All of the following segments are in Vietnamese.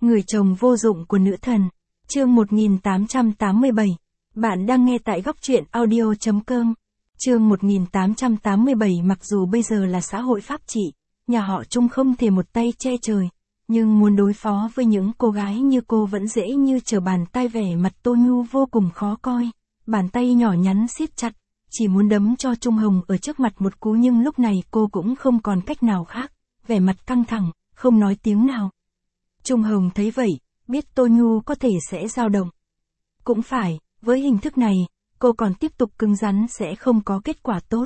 Người chồng vô dụng của nữ thần. Chương 1887. Bạn đang nghe tại góc truyện audio.com. Chương 1887. Mặc dù bây giờ là xã hội pháp trị, nhà họ Trung không thể một tay che trời, nhưng muốn đối phó với những cô gái như cô vẫn dễ như trở bàn tay. Vẻ mặt Tô Nhu vô cùng khó coi, bàn tay nhỏ nhắn siết chặt, chỉ muốn đấm cho Trung Hồng ở trước mặt một cú, nhưng lúc này cô cũng không còn cách nào khác, vẻ mặt căng thẳng, không nói tiếng nào. Trung Hồng thấy vậy, biết Tô Nhu có thể sẽ dao động. Cũng phải, với hình thức này, cô còn tiếp tục cứng rắn sẽ không có kết quả tốt.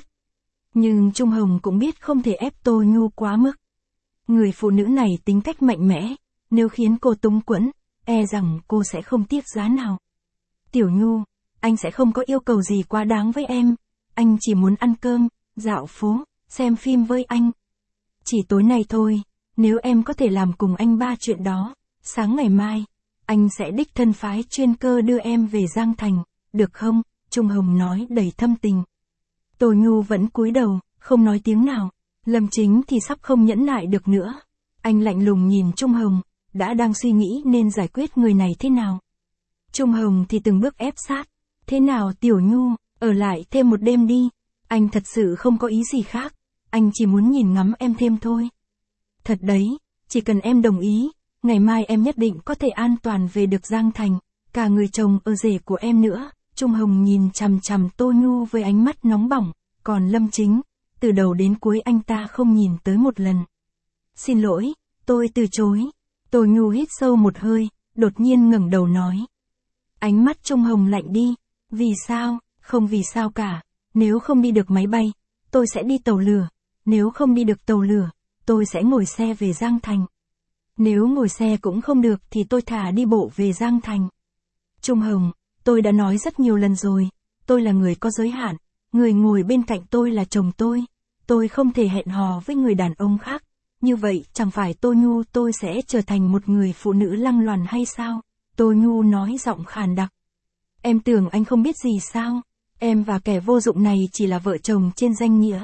Nhưng Trung Hồng cũng biết không thể ép Tô Nhu quá mức. Người phụ nữ này tính cách mạnh mẽ, nếu khiến cô túng quẫn, e rằng cô sẽ không tiếc giá nào. Tiểu Nhu, anh sẽ không có yêu cầu gì quá đáng với em, anh chỉ muốn ăn cơm, dạo phố, xem phim với anh. Chỉ tối nay thôi, nếu em có thể làm cùng anh 3 chuyện đó, sáng ngày mai, anh sẽ đích thân phái chuyên cơ đưa em về Giang Thành, được không? Trung Hồng nói đầy thâm tình. Tô Nhu vẫn cúi đầu, không nói tiếng nào. Lâm Chính thì sắp không nhẫn nại được nữa. Anh lạnh lùng nhìn Trung Hồng, đã đang suy nghĩ nên giải quyết người này thế nào. Trung Hồng thì từng bước ép sát. Thế nào Tiểu Nhu, ở lại thêm một đêm đi. Anh thật sự không có ý gì khác. Anh chỉ muốn nhìn ngắm em thêm thôi. Thật đấy, chỉ cần em đồng ý, ngày mai em nhất định có thể an toàn về được Giang Thành, cả người chồng ở rể của em nữa. Trung Hồng nhìn chằm chằm Tô Nhu với ánh mắt nóng bỏng, còn Lâm Chính, từ đầu đến cuối anh ta không nhìn tới một lần. Xin lỗi, tôi từ chối. Tô Nhu hít sâu một hơi, đột nhiên ngẩng đầu nói. Ánh mắt Trung Hồng lạnh đi. Vì sao? Không vì sao cả. Nếu không đi được máy bay, tôi sẽ đi tàu lửa. Nếu không đi được tàu lửa, tôi sẽ ngồi xe về Giang Thành. Nếu ngồi xe cũng không được thì tôi thả đi bộ về Giang Thành. Trung Hồng, tôi đã nói rất nhiều lần rồi, tôi là người có giới hạn, người ngồi bên cạnh tôi là chồng tôi không thể hẹn hò với người đàn ông khác, như vậy chẳng phải Tô Nhu tôi sẽ trở thành một người phụ nữ lăng loàn hay sao? Tô Nhu nói giọng khàn đặc. Em tưởng anh không biết gì sao? Em và kẻ vô dụng này chỉ là vợ chồng trên danh nghĩa.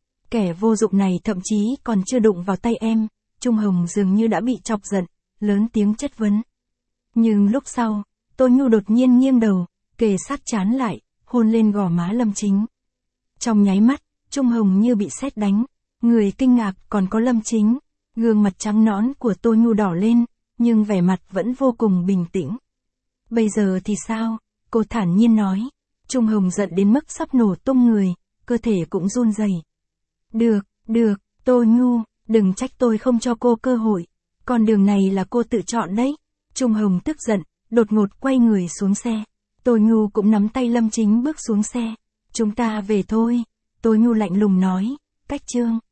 Kẻ vô dụng này thậm chí còn chưa đụng vào tay em. Trung Hồng dường như đã bị chọc giận, lớn tiếng chất vấn. Nhưng lúc sau, Tô Nhu đột nhiên nghiêng đầu, kề sát trán lại, hôn lên gò má Lâm Chính. Trong nháy mắt, Trung Hồng như bị sét đánh, người kinh ngạc còn có Lâm Chính, gương mặt trắng nõn của Tô Nhu đỏ lên, nhưng vẻ mặt vẫn vô cùng bình tĩnh. Bây giờ thì sao? Cô thản nhiên nói. Trung Hồng giận đến mức sắp nổ tung người, cơ thể cũng run rẩy. Được, Tô Nhu, đừng trách tôi không cho cô cơ hội, con đường này là cô tự chọn đấy. Trung Hồng tức giận, đột ngột quay người xuống xe. Tô Nhu cũng nắm tay Lâm Chính bước xuống xe. Chúng ta về thôi, Tô Nhu lạnh lùng nói. Cách chương